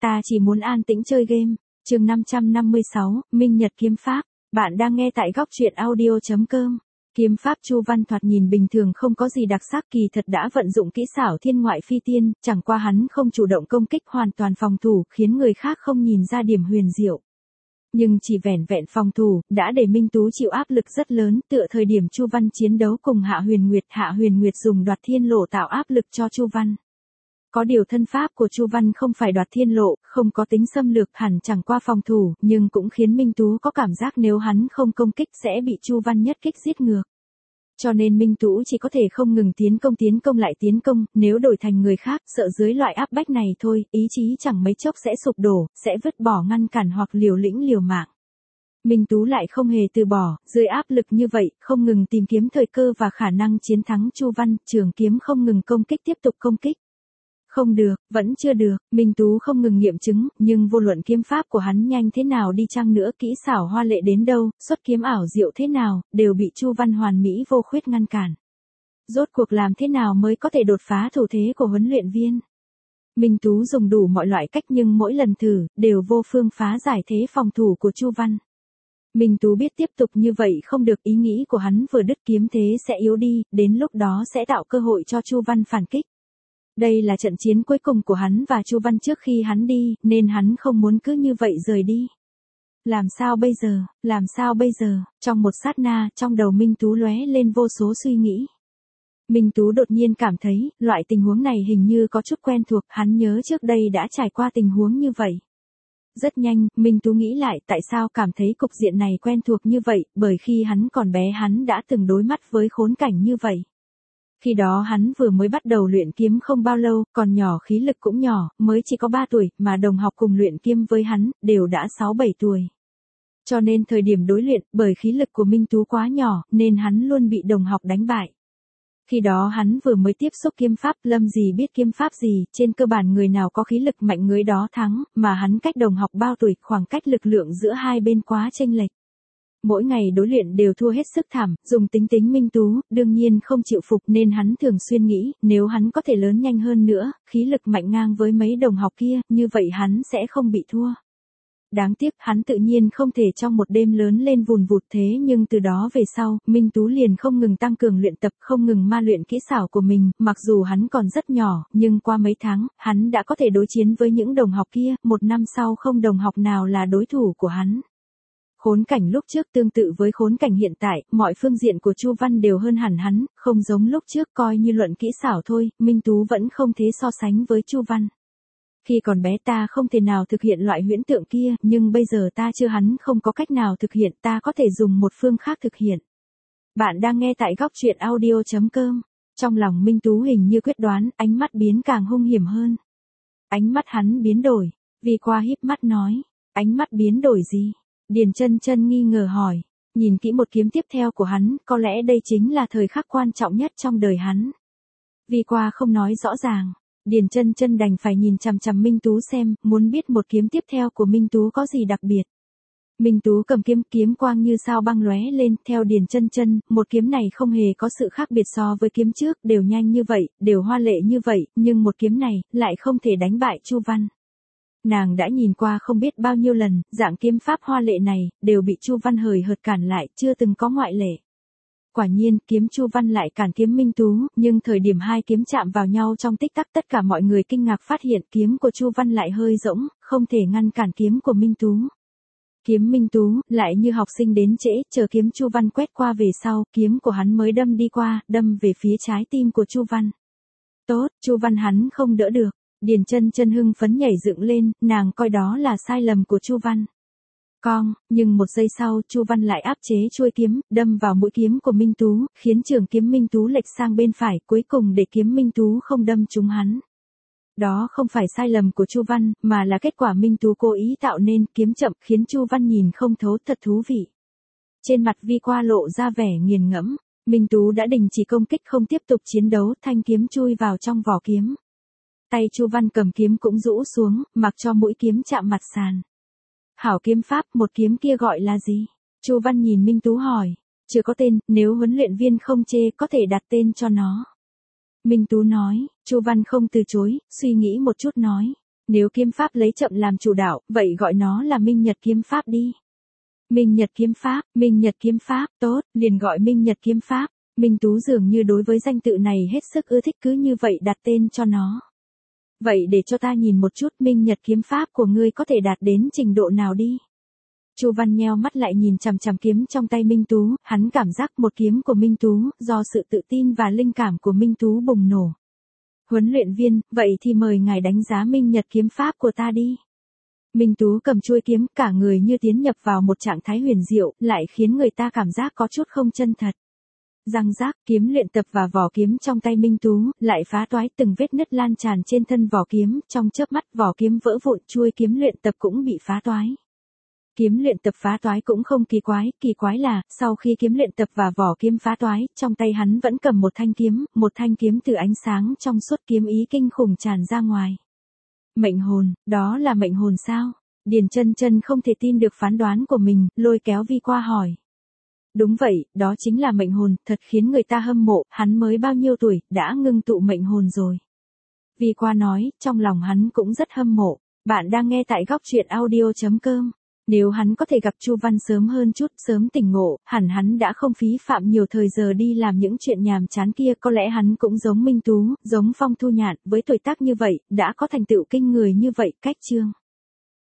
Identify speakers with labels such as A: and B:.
A: Ta chỉ muốn an tĩnh chơi game. Chương 556, Minh Nhật kiếm pháp. Bạn đang nghe tại góc truyện audio.com. Kiếm pháp Chu Văn thoạt nhìn bình thường không có gì đặc sắc, kỳ thật đã vận dụng kỹ xảo thiên ngoại phi tiên, chẳng qua hắn không chủ động công kích, hoàn toàn phòng thủ, khiến người khác không nhìn ra điểm huyền diệu. Nhưng chỉ vẻn vẹn phòng thủ, đã để Minh Tú chịu áp lực rất lớn, tựa thời điểm Chu Văn chiến đấu cùng Hạ Huyền Nguyệt dùng Đoạt Thiên Lộ tạo áp lực cho Chu Văn. Có điều thân pháp của Chu Văn không phải Đoạt Thiên Lộ, không có tính xâm lược, hẳn chẳng qua phòng thủ, nhưng cũng khiến Minh Tú có cảm giác nếu hắn không công kích sẽ bị Chu Văn nhất kích giết ngược. Cho nên Minh Tú chỉ có thể không ngừng tiến công lại tiến công, nếu đổi thành người khác, sợ dưới loại áp bách này thôi, ý chí chẳng mấy chốc sẽ sụp đổ, sẽ vứt bỏ ngăn cản hoặc liều lĩnh liều mạng. Minh Tú lại không hề từ bỏ, dưới áp lực như vậy, không ngừng tìm kiếm thời cơ và khả năng chiến thắng Chu Văn, trường kiếm không ngừng công kích tiếp tục công kích. Không được, vẫn chưa được, Minh Tú không ngừng nghiệm chứng, nhưng vô luận kiếm pháp của hắn nhanh thế nào đi chăng nữa, kỹ xảo hoa lệ đến đâu, xuất kiếm ảo diệu thế nào, đều bị Chu Văn hoàn mỹ vô khuyết ngăn cản. Rốt cuộc làm thế nào mới có thể đột phá thủ thế của huấn luyện viên? Minh Tú dùng đủ mọi loại cách nhưng mỗi lần thử, đều vô phương phá giải thế phòng thủ của Chu Văn. Minh Tú biết tiếp tục như vậy không được, ý nghĩ của hắn vừa đứt kiếm thế sẽ yếu đi, đến lúc đó sẽ tạo cơ hội cho Chu Văn phản kích. Đây là trận chiến cuối cùng của hắn và Chu Văn trước khi hắn đi, nên hắn không muốn cứ như vậy rời đi. Làm sao bây giờ, trong một sát na, trong đầu Minh Tú lóe lên vô số suy nghĩ. Minh Tú đột nhiên cảm thấy, loại tình huống này hình như có chút quen thuộc, hắn nhớ trước đây đã trải qua tình huống như vậy. Rất nhanh, Minh Tú nghĩ lại tại sao cảm thấy cục diện này quen thuộc như vậy, bởi khi hắn còn bé hắn đã từng đối mặt với khốn cảnh như vậy. Khi đó hắn vừa mới bắt đầu luyện kiếm không bao lâu, còn nhỏ, khí lực cũng nhỏ, mới chỉ có 3 tuổi, mà đồng học cùng luyện kiếm với hắn, đều đã 6-7 tuổi. Cho nên thời điểm đối luyện, bởi khí lực của Minh Tú quá nhỏ, nên hắn luôn bị đồng học đánh bại. Khi đó hắn vừa mới tiếp xúc kiếm pháp, lâm gì biết kiếm pháp gì, trên cơ bản người nào có khí lực mạnh người đó thắng, mà hắn cách đồng học bao tuổi, khoảng cách lực lượng giữa hai bên quá chênh lệch. Mỗi ngày đối luyện đều thua hết sức thảm, dùng tính Minh Tú, đương nhiên không chịu phục nên hắn thường xuyên nghĩ, nếu hắn có thể lớn nhanh hơn nữa, khí lực mạnh ngang với mấy đồng học kia, như vậy hắn sẽ không bị thua. Đáng tiếc hắn tự nhiên không thể trong một đêm lớn lên vùn vụt, thế nhưng từ đó về sau, Minh Tú liền không ngừng tăng cường luyện tập, không ngừng ma luyện kỹ xảo của mình, mặc dù hắn còn rất nhỏ, nhưng qua mấy tháng, hắn đã có thể đối chiến với những đồng học kia, một năm sau không đồng học nào là đối thủ của hắn. Khốn cảnh lúc trước tương tự với khốn cảnh hiện tại, mọi phương diện của Chu Văn đều hơn hẳn hắn, không giống lúc trước coi như luận kỹ xảo thôi, Minh Tú vẫn không thế so sánh với Chu Văn. Khi còn bé ta không thể nào thực hiện loại huyễn tượng kia, nhưng bây giờ ta chưa hắn không có cách nào thực hiện, ta có thể dùng một phương khác thực hiện. Bạn đang nghe tại góc truyện audio.com. Trong lòng Minh Tú hình như quyết đoán, ánh mắt biến càng hung hiểm hơn. Ánh mắt hắn biến đổi, vì qua híp mắt nói, ánh mắt biến đổi gì? Điền Chân Chân nghi ngờ hỏi, nhìn kỹ một kiếm tiếp theo của hắn, có lẽ đây chính là thời khắc quan trọng nhất trong đời hắn. Vì qua không nói rõ ràng, Điền Chân Chân đành phải nhìn chằm chằm Minh Tú xem, muốn biết một kiếm tiếp theo của Minh Tú có gì đặc biệt. Minh Tú cầm kiếm quang như sao băng lóe lên, theo Điền Chân Chân, một kiếm này không hề có sự khác biệt so với kiếm trước, đều nhanh như vậy, đều hoa lệ như vậy, nhưng một kiếm này lại không thể đánh bại Chu Văn. Nàng đã nhìn qua không biết bao nhiêu lần, dạng kiếm pháp hoa lệ này, đều bị Chu Văn hời hợt cản lại, chưa từng có ngoại lệ. Quả nhiên, kiếm Chu Văn lại cản kiếm Minh Tú, nhưng thời điểm hai kiếm chạm vào nhau trong tích tắc, tất cả mọi người kinh ngạc phát hiện kiếm của Chu Văn lại hơi rỗng, không thể ngăn cản kiếm của Minh Tú. Kiếm Minh Tú, lại như học sinh đến trễ, chờ kiếm Chu Văn quét qua về sau, kiếm của hắn mới đâm đi qua, đâm về phía trái tim của Chu Văn. Tốt, Chu Văn hắn không đỡ được. Điền Chân Chân hưng phấn nhảy dựng lên, nàng coi đó là sai lầm của Chu Văn. Nhưng một giây sau, Chu Văn lại áp chế chuôi kiếm, đâm vào mũi kiếm của Minh Tú, khiến trường kiếm Minh Tú lệch sang bên phải, cuối cùng để kiếm Minh Tú không đâm trúng hắn. Đó không phải sai lầm của Chu Văn, mà là kết quả Minh Tú cố ý tạo nên, kiếm chậm, khiến Chu Văn nhìn không thấu, thật thú vị. Trên mặt Vi qua lộ ra vẻ nghiền ngẫm, Minh Tú đã đình chỉ công kích không tiếp tục chiến đấu, thanh kiếm chui vào trong vỏ kiếm. Tay Chu Văn cầm kiếm cũng rũ xuống, mặc cho mũi kiếm chạm mặt sàn. Hảo kiếm pháp, một kiếm kia gọi là gì? Chu Văn nhìn Minh Tú hỏi. Chưa có tên, nếu huấn luyện viên không chê có thể đặt tên cho nó. Minh Tú nói, Chu Văn không từ chối, suy nghĩ một chút nói. Nếu kiếm pháp lấy chậm làm chủ đạo, vậy gọi nó là Minh Nhật kiếm pháp đi. Minh Nhật kiếm pháp, tốt, liền gọi Minh Nhật kiếm pháp. Minh Tú dường như đối với danh tự này hết sức ưa thích, cứ như vậy đặt tên cho nó. Vậy để cho ta nhìn một chút Minh Nhật kiếm pháp của ngươi có thể đạt đến trình độ nào đi. Chu Văn nheo mắt lại nhìn chằm chằm kiếm trong tay Minh Tú, hắn cảm giác một kiếm của Minh Tú, do sự tự tin và linh cảm của Minh Tú bùng nổ. Huấn luyện viên, vậy thì mời ngài đánh giá Minh Nhật kiếm pháp của ta đi. Minh Tú cầm chuôi kiếm, cả người như tiến nhập vào một trạng thái huyền diệu, lại khiến người ta cảm giác có chút không chân thật. Răng rác, kiếm luyện tập và vỏ kiếm trong tay Minh Tú, lại phá toái, từng vết nứt lan tràn trên thân vỏ kiếm, trong chớp mắt vỏ kiếm vỡ vụn, chuôi kiếm luyện tập cũng bị phá toái. Kiếm luyện tập phá toái cũng không kỳ quái là, sau khi kiếm luyện tập và vỏ kiếm phá toái, trong tay hắn vẫn cầm một thanh kiếm từ ánh sáng trong suốt, kiếm ý kinh khủng tràn ra ngoài. Mệnh hồn, đó là mệnh hồn sao? Điền Chân Chân không thể tin được phán đoán của mình, lôi kéo Vi qua hỏi. Đúng vậy, đó chính là mệnh hồn, thật khiến người ta hâm mộ, hắn mới bao nhiêu tuổi, đã ngưng tụ mệnh hồn rồi. Vi qua nói, trong lòng hắn cũng rất hâm mộ. Bạn đang nghe tại góc truyện audio.com. Nếu hắn có thể gặp Chu Văn sớm hơn chút, sớm tỉnh ngộ, hẳn hắn đã không phí phạm nhiều thời giờ đi làm những chuyện nhàm chán kia, có lẽ hắn cũng giống Minh Tú, giống Phong Thu Nhạn, với tuổi tác như vậy, đã có thành tựu kinh người như vậy, cách chương.